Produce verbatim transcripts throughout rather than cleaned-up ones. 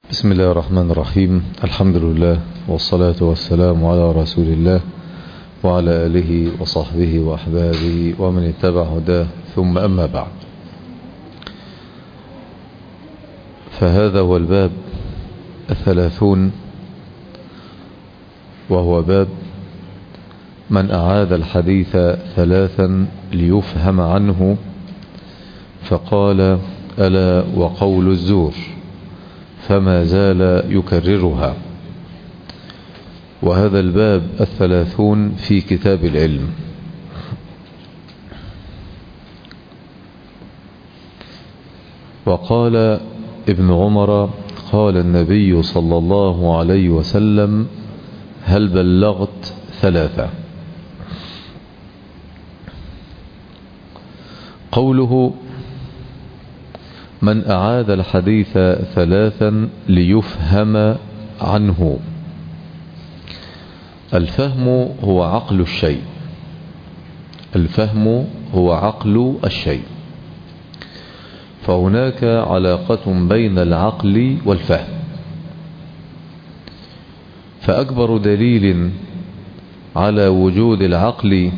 بسم الله الرحمن الرحيم. الحمد لله والصلاة والسلام على رسول الله وعلى آله وصحبه وأحبابه ومن اتبع هداه، ثم أما بعد، فهذا هو الباب الثلاثون، وهو باب من أعاد الحديث ثلاثا ليفهم عنه، فقال: ألا وقول الزور، فما زال يكررها. وهذا الباب الثلاثون في كتاب العلم. وقال ابن عمر: قال النبي صلى الله عليه وسلم: هل بلغت ثلاثة؟ قوله من أعاد الحديث ثلاثا ليفهم عنه، الفهم هو عقل الشيء، الفهم هو عقل الشيء، فهناك علاقة بين العقل والفهم. فأكبر دليل على وجود العقل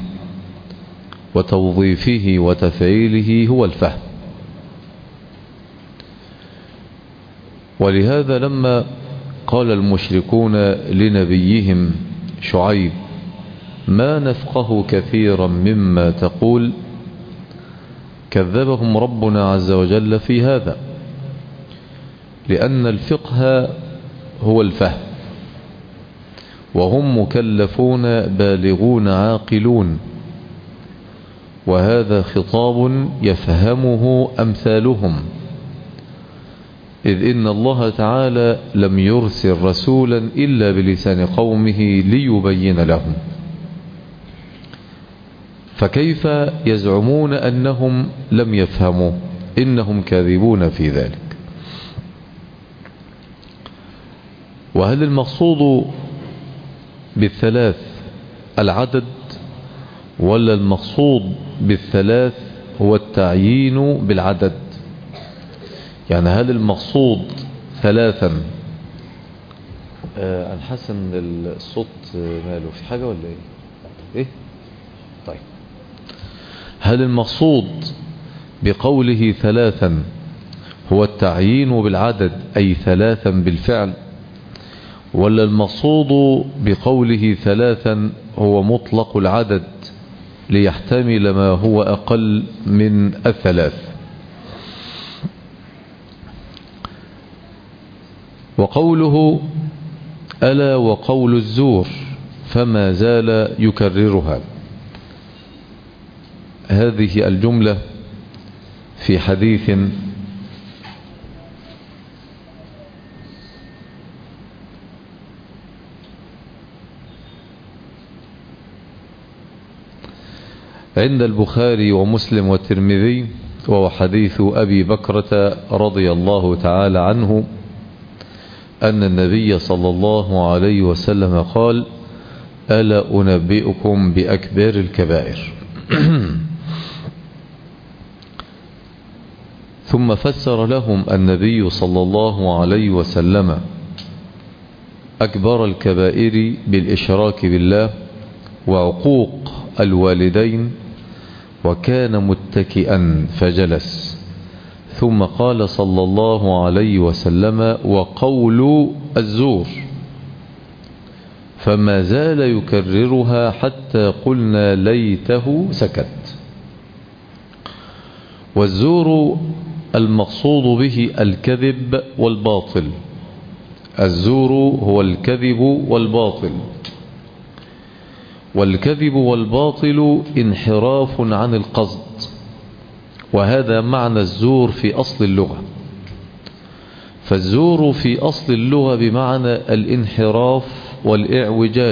وتوظيفه وتفعيله هو الفهم. ولهذا لما قال المشركون لنبيهم شعيب: ما نفقه كثيرا مما تقول، كذبهم ربنا عز وجل في هذا، لأن الفقه هو الفهم، وهم مكلفون بالغون عاقلون، وهذا خطاب يفهمه أمثالهم، إذ إن الله تعالى لم يرسل رسولا إلا بلسان قومه ليبين لهم، فكيف يزعمون أنهم لم يفهموا؟ إنهم كاذبون في ذلك. وهل المقصود بالثلاث العدد، ولا المقصود بالثلاث هو التعيين بالعدد؟ يعني هل المقصود ثلاثا آه أنا حاسس ان الصوت ماله في حاجة ولا ايه ايه طيب هل المقصود بقوله ثلاثا هو التعيين بالعدد أي ثلاثا بالفعل، ولا المقصود بقوله ثلاثا هو مطلق العدد ليحتمل ما هو أقل من الثلاث؟ وقوله ألا وقول الزور، فما زال يكررها، هذه الجملة في حديث عند البخاري ومسلم والترمذي، وهو حديث أبي بكرة رضي الله تعالى عنه أن النبي صلى الله عليه وسلم قال: ألا أنبئكم بأكبر الكبائر؟ ثم فسر لهم النبي صلى الله عليه وسلم أكبر الكبائر بالإشراك بالله وعقوق الوالدين، وكان متكئا فجلس، ثم قال صلى الله عليه وسلم: وقول الزور، فما زال يكررها حتى قلنا ليته سكت. والزور المقصود به الكذب والباطل، الزور هو الكذب والباطل، والكذب والباطل انحراف عن القصد، وهذا معنى الزور في أصل اللغة. فالزور في أصل اللغة بمعنى الانحراف والإعوجاج،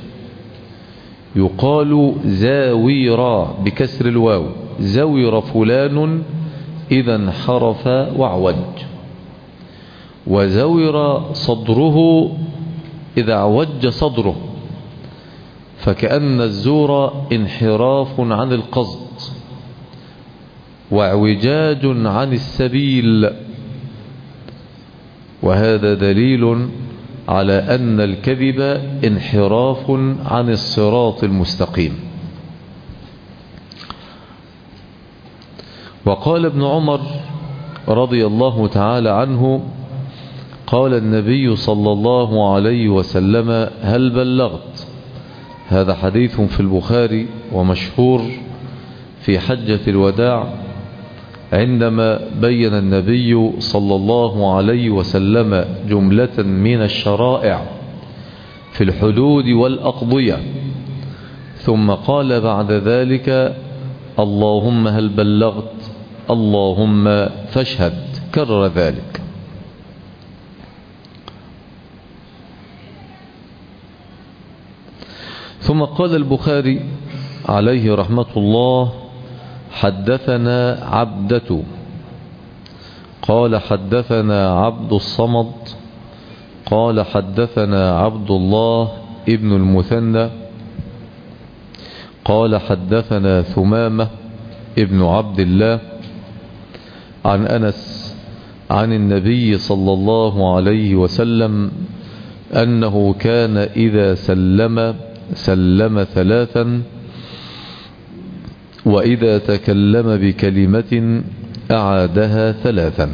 يقال زاويرا بكسر الواو، زاوير فلان إذا انحرف واعوج، وزاوير صدره إذا اعوج صدره، فكأن الزور انحراف عن القصد واعوجاج عن السبيل، وهذا دليل على أن الكذب انحراف عن الصراط المستقيم. وقال ابن عمر رضي الله تعالى عنه قال النبي صلى الله عليه وسلم هل بلغت؟ هذا حديث في البخاري ومشهور في حجة الوداع، عندما بين النبي صلى الله عليه وسلم جملة من الشرائع في الحدود والأقضية، ثم قال بعد ذلك اللهم هل بلغت؟ اللهم فاشهد، كرر ذلك. ثم قال البخاري عليه رحمة الله حدثنا عبدة قال حدثنا عبد الصمد قال حدثنا عبد الله ابن المثنى قال حدثنا ثمامة ابن عبد الله عن أنس عن النبي صلى الله عليه وسلم أنه كان إذا سلم سلم ثلاثا، وإذا تكلم بكلمة أعادها ثلاثا.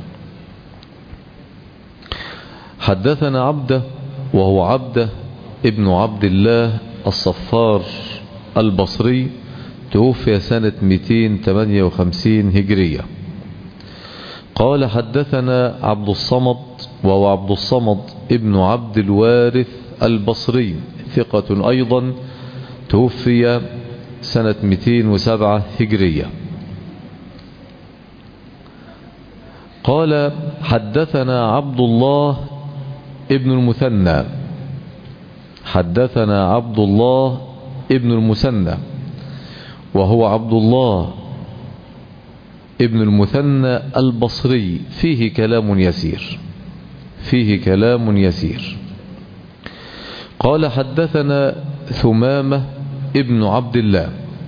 حدثنا عبده وهو عبده ابن عبد الله الصفار البصري، توفي سنة مئتين وثمانية وخمسين هجرية. قال حدثنا عبد الصمد وهو عبد الصمد ابن عبد الوارث البصري، ثقة أيضا، توفي سنة مئتين وسبعة هجرية. قال حدثنا عبد الله ابن المثنى حدثنا عبد الله ابن المثنى وهو عبد الله ابن المثنى البصري، فيه كلام يسير فيه كلام يسير قال حدثنا ثمامة ابن عبد الله.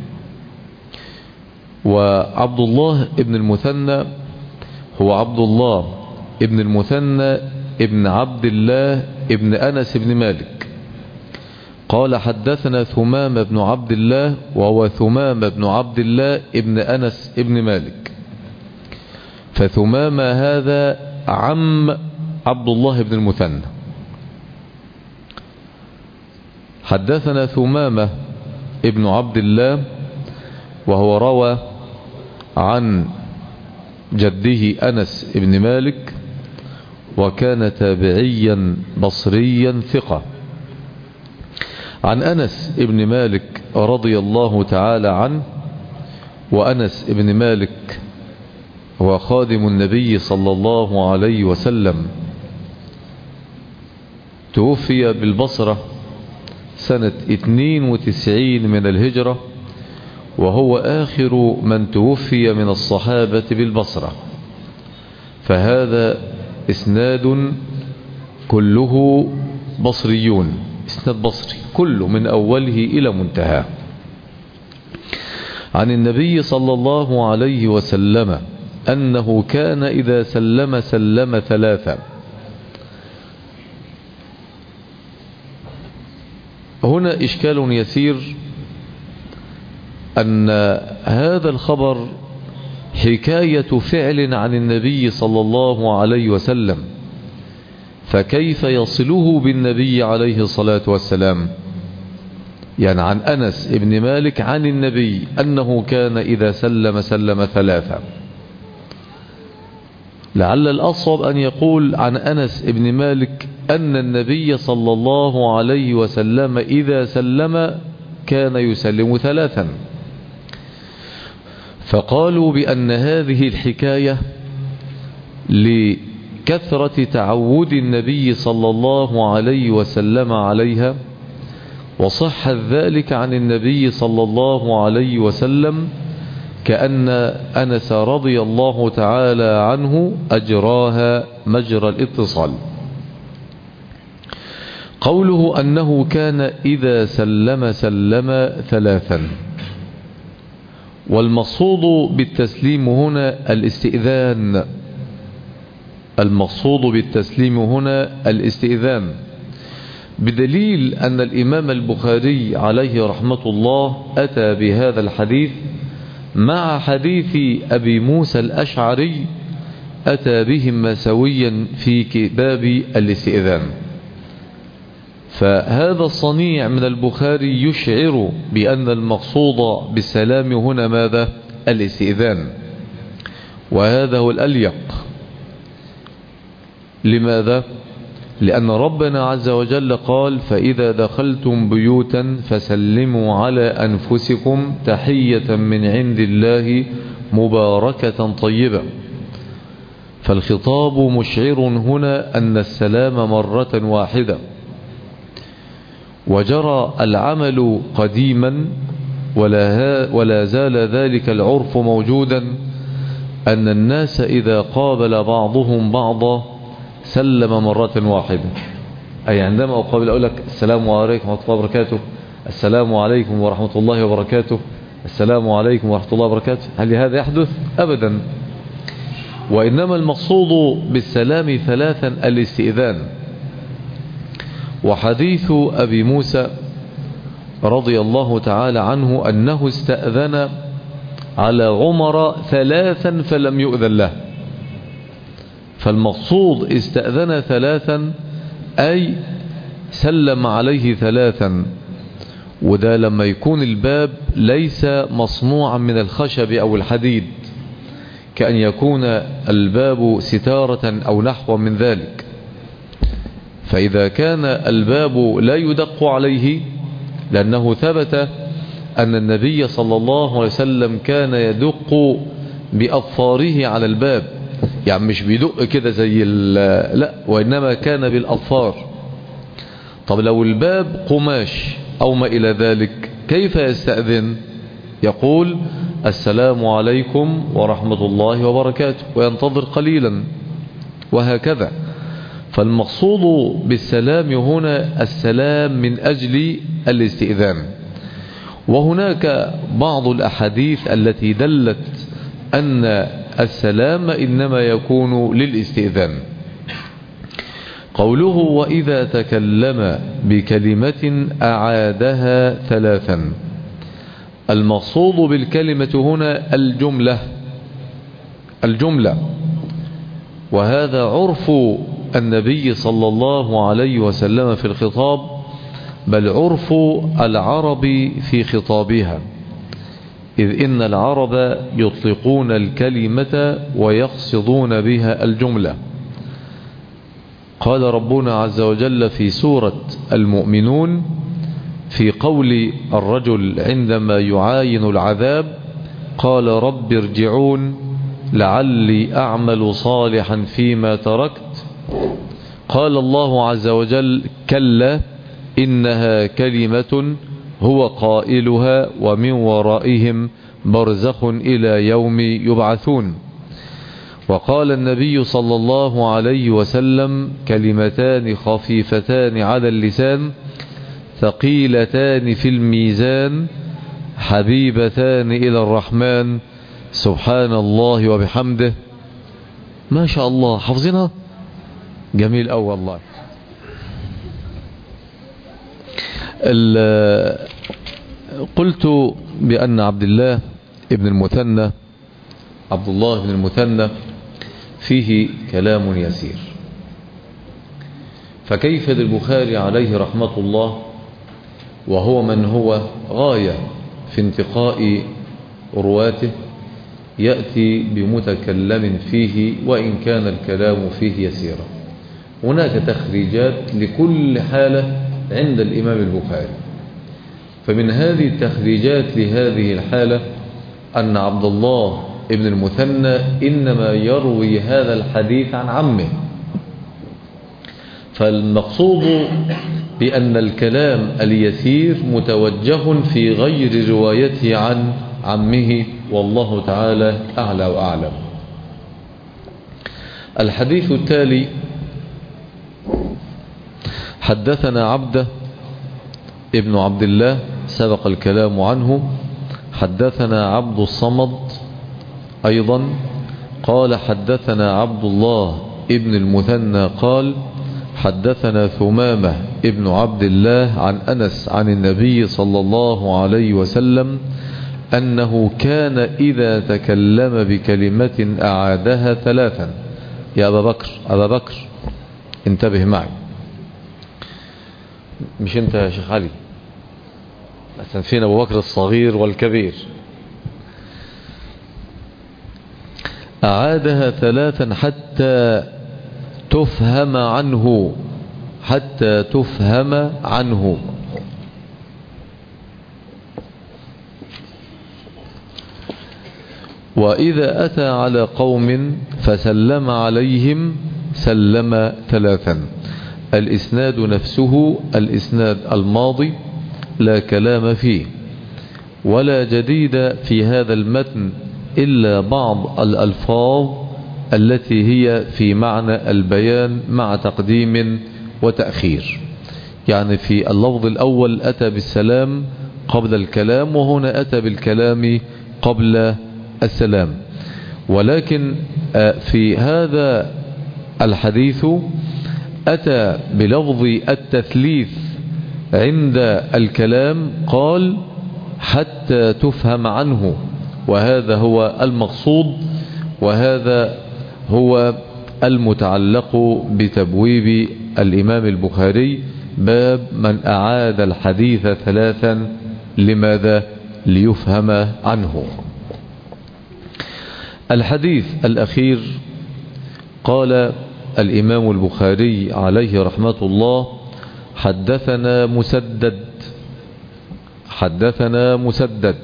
وعبد الله ابن المثنى هو عبد الله ابن المثنى ابن عبد الله ابن أنس بن مالك. قال حدثنا ثمامة بن عبد الله وهو ثمامة بن عبد الله ابن أنس ابن مالك، فثمامة هذا عم عبد الله بن المثنى. حدثنا ثمامة ابن عبد الله وهو روى عن جده أنس ابن مالك، وكان تابعيا بصريا ثقة، عن أنس ابن مالك رضي الله تعالى عنه. وأنس ابن مالك هو خادم النبي صلى الله عليه وسلم، توفي بالبصرة سنة اثنين وتسعين من الهجرة، وهو آخر من توفي من الصحابة بالبصرة. فهذا إسناد كله بصريون، إسناد بصري كله من أوله إلى منتهى، عن النبي صلى الله عليه وسلم أنه كان إذا سلم سلم ثلاثا. هنا إشكال يسير، أن هذا الخبر حكاية فعل عن النبي صلى الله عليه وسلم، فكيف يصله بالنبي عليه الصلاة والسلام؟ يعني عن أنس ابن مالك عن النبي أنه كان إذا سلم سلم ثلاثة. لعل الأصوب أن يقول عن أنس ابن مالك أن النبي صلى الله عليه وسلم إذا سلم كان يسلم ثلاثا. فقالوا بأن هذه الحكاية لكثرة تعود النبي صلى الله عليه وسلم عليها، وصح ذلك عن النبي صلى الله عليه وسلم، كأن أنس رضي الله تعالى عنه أجراها مجرى الاتصال. قوله أنه كان إذا سلم سلم ثلاثا، والمقصود بالتسليم هنا الاستئذان، المقصود بالتسليم هنا الاستئذان، بدليل أن الإمام البخاري عليه رحمة الله أتى بهذا الحديث مع حديث أبي موسى الأشعري أتى بهما سويا في باب الاستئذان. فهذا الصنيع من البخاري يشعر بأن المقصود بالسلام هنا ماذا؟ الاستئذان، وهذا هو الأليق. لماذا؟ لأن ربنا عز وجل قال: فإذا دخلتم بيوتا فسلموا على أنفسكم تحية من عند الله مباركة طيبة. فالخطاب مشعر هنا أن السلام مرة واحدة، وجرى العمل قديما ولا, ولا زال ذلك العرف موجودا، أن الناس إذا قابل بعضهم بعضا سلم مرة واحدة. أي عندما أقابل أقول لك السلام عليكم ورحمة الله وبركاته، السلام عليكم ورحمة الله وبركاته، السلام عليكم ورحمة الله وبركاته. هل هذا يحدث؟ أبدا. وإنما المقصود بالسلام ثلاثا الاستئذان. وحديث أبي موسى رضي الله تعالى عنه أنه استأذن على عمر ثلاثا فلم يؤذن له. فالمقصود استأذن ثلاثا أي سلم عليه ثلاثا، وده لما يكون الباب ليس مصنوعا من الخشب أو الحديد، كأن يكون الباب ستارة أو نحو من ذلك. فإذا كان الباب لا يدق عليه، لأنه ثبت أن النبي صلى الله عليه وسلم كان يدق بأظفاره على الباب، يعني مش بيدق كده زي لا، وإنما كان بالأظفار. طب لو الباب قماش أو ما إلى ذلك كيف يستأذن؟ يقول السلام عليكم ورحمة الله وبركاته وينتظر قليلا، وهكذا. فالمقصود بالسلام هنا السلام من أجل الاستئذان. وهناك بعض الأحاديث التي دلت أن السلام إنما يكون للاستئذان. قوله وإذا تكلم بكلمة أعادها ثلاثا، المقصود بالكلمة هنا الجملة الجملة وهذا عرف النبي صلى الله عليه وسلم في الخطاب، بل عرف العرب في خطابها، إذ إن العرب يطلقون الكلمة ويقصدون بها الجملة. قال ربنا عز وجل في سورة المؤمنون في قول الرجل عندما يعاين العذاب: قال رب ارجعون لعلي أعمل صالحا فيما تركت. قال الله عز وجل: كلا إنها كلمة هو قائلها ومن ورائهم برزخ إلى يوم يبعثون. وقال النبي صلى الله عليه وسلم: كلمتان خفيفتان على اللسان ثقيلتان في الميزان حبيبتان إلى الرحمن سبحان الله وبحمده. ما شاء الله، حافظينها جميل أوي والله. قلت بأن عبد الله ابن المثنى عبد الله بن المثنى فيه كلام يسير، فكيف للبخاري عليه رحمة الله وهو من هو غاية في انتقاء رواته يأتي بمتكلم فيه وإن كان الكلام فيه يسيرا؟ هناك تخريجات لكل حالة عند الإمام البخاري. فمن هذه التخريجات لهذه الحالة أن عبد الله ابن المثنى إنما يروي هذا الحديث عن عمه، فالمقصود بأن الكلام اليسير متوجه في غير روايته عن عمه، والله تعالى أعلى وأعلم. الحديث التالي: حدثنا عبده ابن عبد الله سبق الكلام عنه، حدثنا عبد الصمد أيضا قال حدثنا عبد الله ابن المثنى قال حدثنا ثمامة ابن عبد الله عن أنس عن النبي صلى الله عليه وسلم أنه كان إذا تكلم بكلمة أعادها ثلاثا. يا أبا بكر أبا بكر انتبه معي، مش انت يا شيخ علي، بس فينا أبو بكر الصغير والكبير. أعادها ثلاثا حتى تفهم عنه، حتى تفهم عنه. وإذا أتى على قوم فسلم عليهم سلم ثلاثا. الإسناد نفسه الإسناد الماضي لا كلام فيه ولا جديد في هذا المتن إلا بعض الألفاظ التي هي في معنى البيان مع تقديم وتأخير. يعني في اللفظ الأول أتى بالسلام قبل الكلام، وهنا أتى بالكلام قبل السلام. ولكن في هذا الحديث أتى بلفظ التثليث عند الكلام، قال حتى تفهم عنه، وهذا هو المقصود، وهذا هو المتعلق بتبويب الإمام البخاري باب من أعاد الحديث ثلاثا. لماذا؟ ليفهم عنه. الحديث الأخير قال الإمام البخاري عليه رحمة الله حدثنا مسدد حدثنا مسدد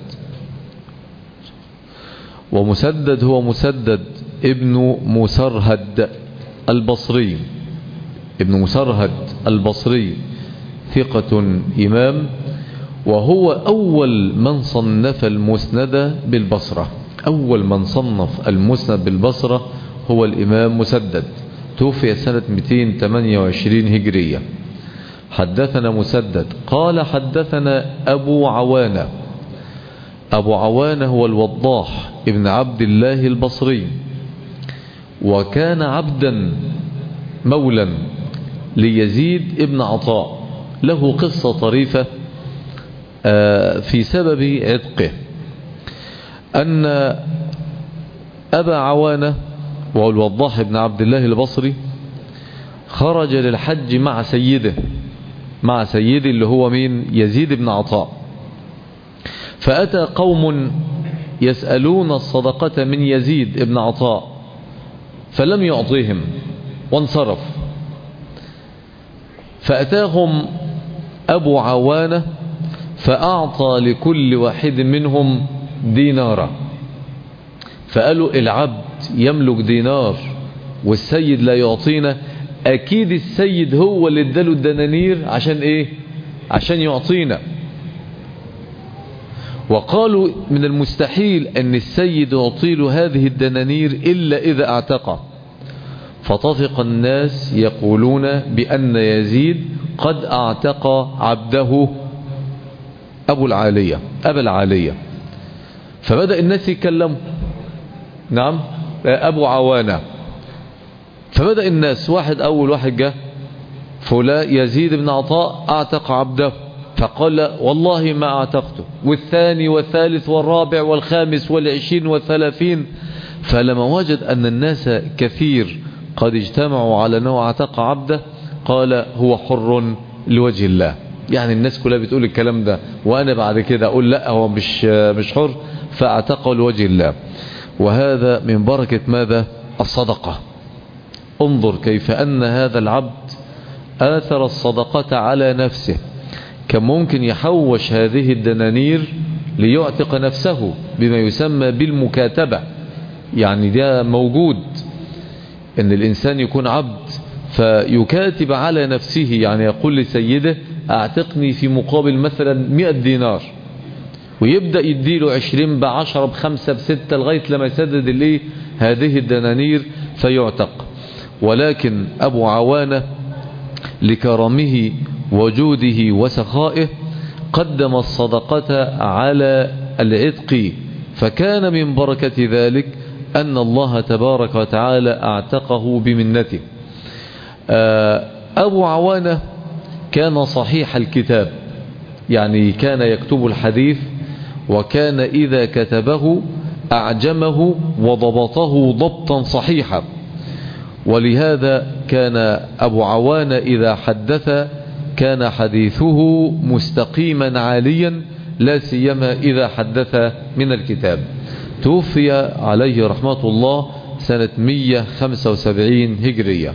ومسدد هو مسدد ابن مسرهد البصري، ابن مسرهد البصري ثقة إمام، وهو أول من صنف المسند بالبصرة. أول من صنف المسند بالبصرة هو الإمام مسدد، توفي سنة مئتين وثمانية وعشرين هجرية. حدثنا مسدد قال حدثنا أبو عوانة. أبو عوانة هو الوضاح ابن عبد الله البصري، وكان عبدا مولا ليزيد ابن عطاء، له قصة طريفة في سبب عتقه. أن أبا عوانة وهو الوضاح ابن عبد الله البصري خرج للحج مع سيده مع سيده اللي هو مين؟ يزيد بن عطاء. فأتى قوم يسألون الصدقة من يزيد بن عطاء فلم يعطيهم وانصرف. فأتاهم أبو عوانة فأعطى لكل واحد منهم دينارا. فقالوا العبد يملك دينار والسيد لا يعطينا، أكيد السيد هو اللي اداله الدنانير عشان إيه؟ عشان يعطينا. وقالوا من المستحيل أن السيد يعطي له هذه الدنانير إلا إذا اعتقى. فطفق الناس يقولون بأن يزيد قد اعتق عبده أبو العالية أبا العالية. فبدأ الناس يتكلموا، نعم أبو عوانة. فبدأ الناس، واحد أول واحد جاء فلان يزيد بن عطاء اعتق عبده، فقال والله ما اعتقته، والثاني والثالث والرابع والخامس والعشرين والثلاثين. فلما وجد أن الناس كثير قد اجتمعوا على أنه اعتق عبده قال هو حر لوجه الله. يعني الناس كلها بتقول الكلام ده وأنا بعد كده أقول لا هو مش مش حر، فاعتقه لوجه الله. وهذا من بركة ماذا؟ الصدقة. انظر كيف أن هذا العبد آثر الصدقة على نفسه. كان ممكن يحوش هذه الدنانير ليعتق نفسه بما يسمى بالمكاتبة. يعني ده موجود ان الانسان يكون عبد فيكاتب على نفسه، يعني يقول لسيده اعتقني في مقابل مثلا مئة دينار، ويبدأ يديله عشرين بعشرة بخمسة بستة لغاية لما يسدد الايه هذه الدنانير فيعتق. ولكن ابو عوانة لكرمه وجوده وسخائه قدم الصدقة على العتق، فكان من بركة ذلك أن الله تبارك وتعالى اعتقه بمنته. أبو عوانة كان صحيح الكتاب، يعني كان يكتب الحديث، وكان إذا كتبه أعجمه وضبطه ضبطا صحيحا، ولهذا كان أبو عوانة إذا حدث كان حديثه مستقيما عاليا، لا سيما إذا حدث من الكتاب. توفي عليه رحمة الله سنة مئة وخمسة وسبعين هجرية.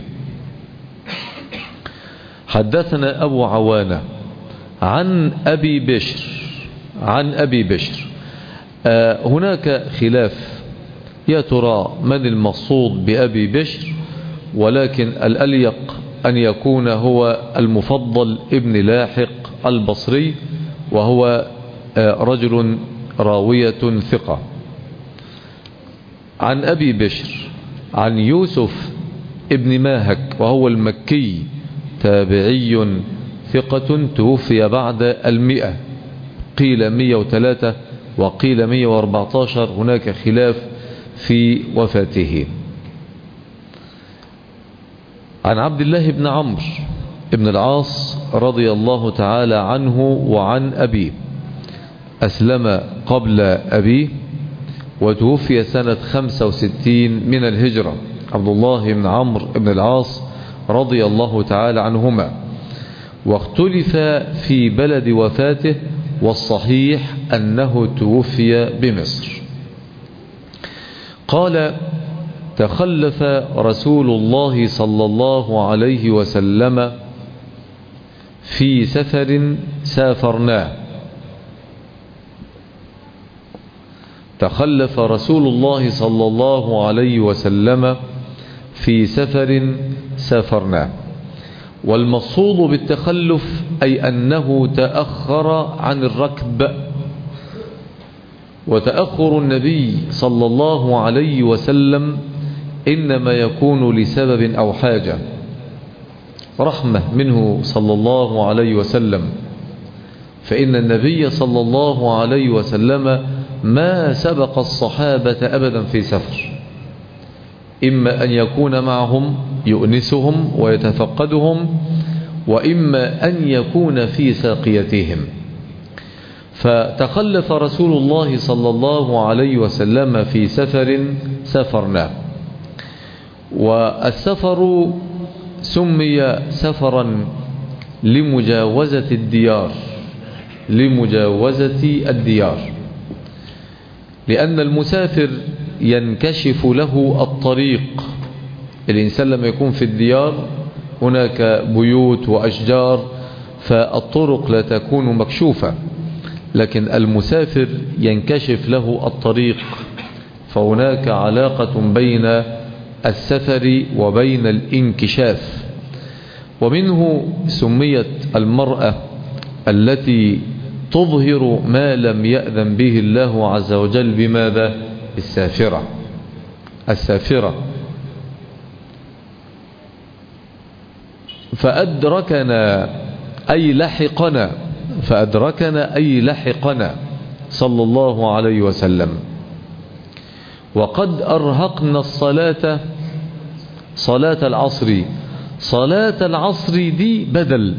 حدثنا أبو عوانة عن أبي بشر عن أبي بشر آه هناك خلاف يا ترى من المقصود بأبي بشر، ولكن الأليق أن يكون هو المفضل ابن لاحق البصري، وهو آه رجل راوية ثقة. عن أبي بشر عن يوسف ابن ماهك وهو المكي تابعي ثقة، توفي بعد المئة، قيل مئة وثلاثة وقيل مئة وأربعة عشر، هناك خلاف في وفاته. عن عبد الله بن عمرو بن العاص رضي الله تعالى عنه وعن أبيه، أسلم قبل أبيه وتوفي سنة خمسة وستين من الهجرة. عبد الله بن عمرو بن العاص رضي الله تعالى عنهما، واختلف في بلد وفاته، والصحيح أنه توفي بمصر. قال: تخلف رسول الله صلى الله عليه وسلم في سفر سافرناه تخلف رسول الله صلى الله عليه وسلم في سفر سافرناه والمقصود بالتخلف أي أنه تأخر عن الركب. وتأخر النبي صلى الله عليه وسلم إنما يكون لسبب أو حاجة، رحمة منه صلى الله عليه وسلم، فإن النبي صلى الله عليه وسلم ما سبق الصحابة أبدا في سفر، إما أن يكون معهم يؤنسهم ويتفقدهم، وإما أن يكون في ساقيتهم. فتخلف رسول الله صلى الله عليه وسلم في سفر سافرناه. والسفر سمي سفرا لمجاوزة الديار لمجاوزة الديار لأن المسافر ينكشف له الطريق. الإنسان لما يكون في الديار هناك بيوت وأشجار، فالطرق لا تكون مكشوفة، لكن المسافر ينكشف له الطريق، فهناك علاقة بين السفر وبين الانكشاف. ومنه سميت المرأة التي تظهر ما لم يأذن به الله عز وجل بماذا؟ السافرة. السافرة فأدركنا أي لحقنا فأدركنا أي لحقنا صلى الله عليه وسلم، وقد أرهقنا الصلاة صلاة العصر. صلاة العصر دي بدل،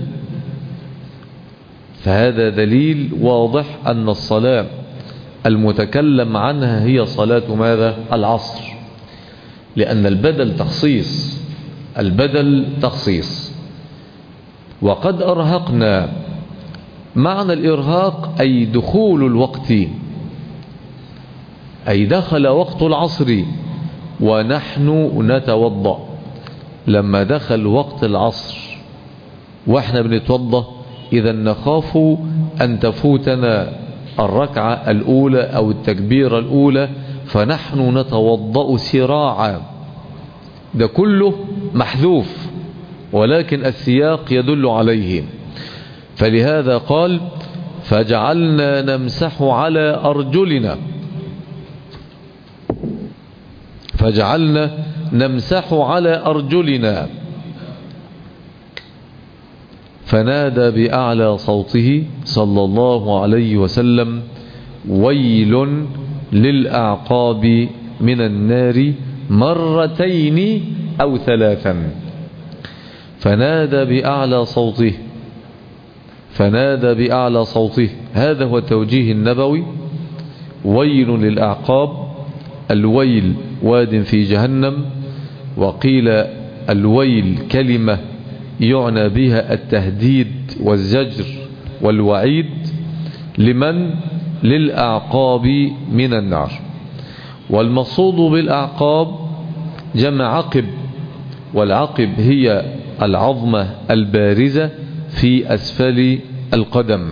فهذا دليل واضح أن الصلاة المتكلم عنها هي صلاة ماذا؟ العصر، لأن البدل تخصيص البدل تخصيص. وقد أرهقنا، معنى الإرهاق أي دخول الوقت، أي دخل وقت العصر ونحن نتوضأ. لما دخل وقت العصر واحنا بنتوضأ، إذا نخاف أن تفوتنا الركعة الأولى أو التكبيرة الأولى، فنحن نتوضأ سراعا. ده كله محذوف، ولكن السياق يدل عليه. فلهذا قال: فجعلنا نمسح على أرجلنا فجعلنا نمسح على أرجلنا فنادى بأعلى صوته صلى الله عليه وسلم: ويل للأعقاب من النار مرتين أو ثلاثا. فنادى بأعلى صوته فنادى بأعلى صوته هذا هو التوجيه النبوي. ويل للأعقاب، الويل واد في جهنم، وقيل الويل كلمة يعنى بها التهديد والزجر والوعيد. لمن؟ للأعقاب من النار. والمقصود بالأعقاب جمع عقب، والعقب هي العظمة البارزة في أسفل القدم.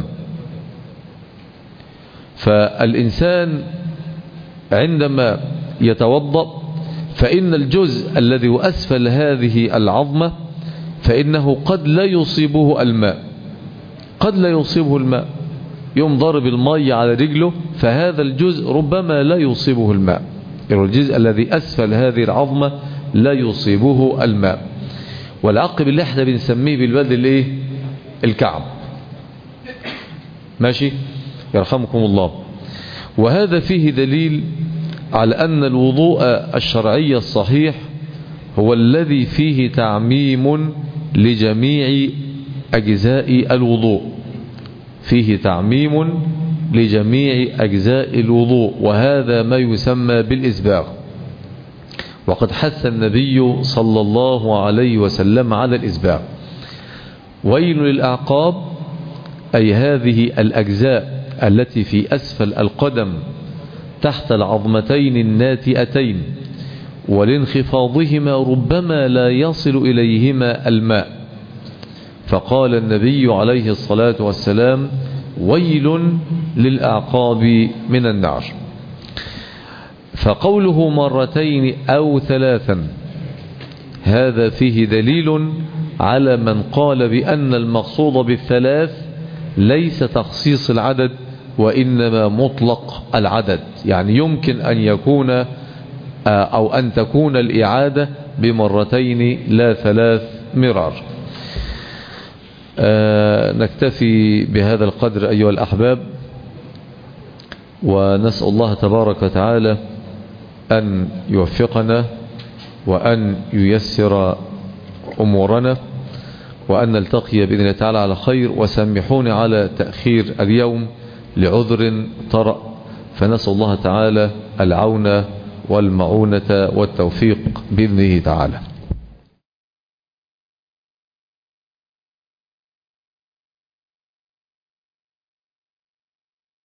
فالإنسان عندما يتوضأ فإن الجزء الذي أسفل هذه العظمة فإنه قد لا يصيبه الماء قد لا يصيبه الماء يوم ضرب الماء على رجله، فهذا الجزء ربما لا يصيبه الماء. الجزء الذي أسفل هذه العظمة لا يصيبه الماء. والعقب اللي احنا بنسميه بالبلد الايه؟ الكعب. ماشي، يرحمكم الله. وهذا فيه دليل على أن الوضوء الشرعي الصحيح هو الذي فيه تعميم لجميع أجزاء الوضوء فيه تعميم لجميع أجزاء الوضوء، وهذا ما يسمى بالإسباغ. وقد حث النبي صلى الله عليه وسلم على الإسباغ. ويل للأعقاب أي هذه الأجزاء التي في أسفل القدم تحت العظمتين الناتئتين، ولانخفاضهما ربما لا يصل إليهما الماء. فقال النبي عليه الصلاة والسلام: ويل للأعقاب من النار. فقوله مرتين أو ثلاثا هذا فيه دليل على من قال بأن المقصود بالثلاث ليس تخصيص العدد وإنما مطلق العدد، يعني يمكن أن يكون أو أن تكون الإعادة بمرتين لا ثلاث مرار. آه نكتفي بهذا القدر أيها الأحباب، ونسأل الله تبارك وتعالى أن يوفقنا وأن ييسر أمورنا، وأن نلتقي بإذن الله تعالى على خير. وسامحوني على تأخير اليوم لعذر طرأ، فنسأل الله تعالى العون والمعونة والتوفيق بإذنه تعالى.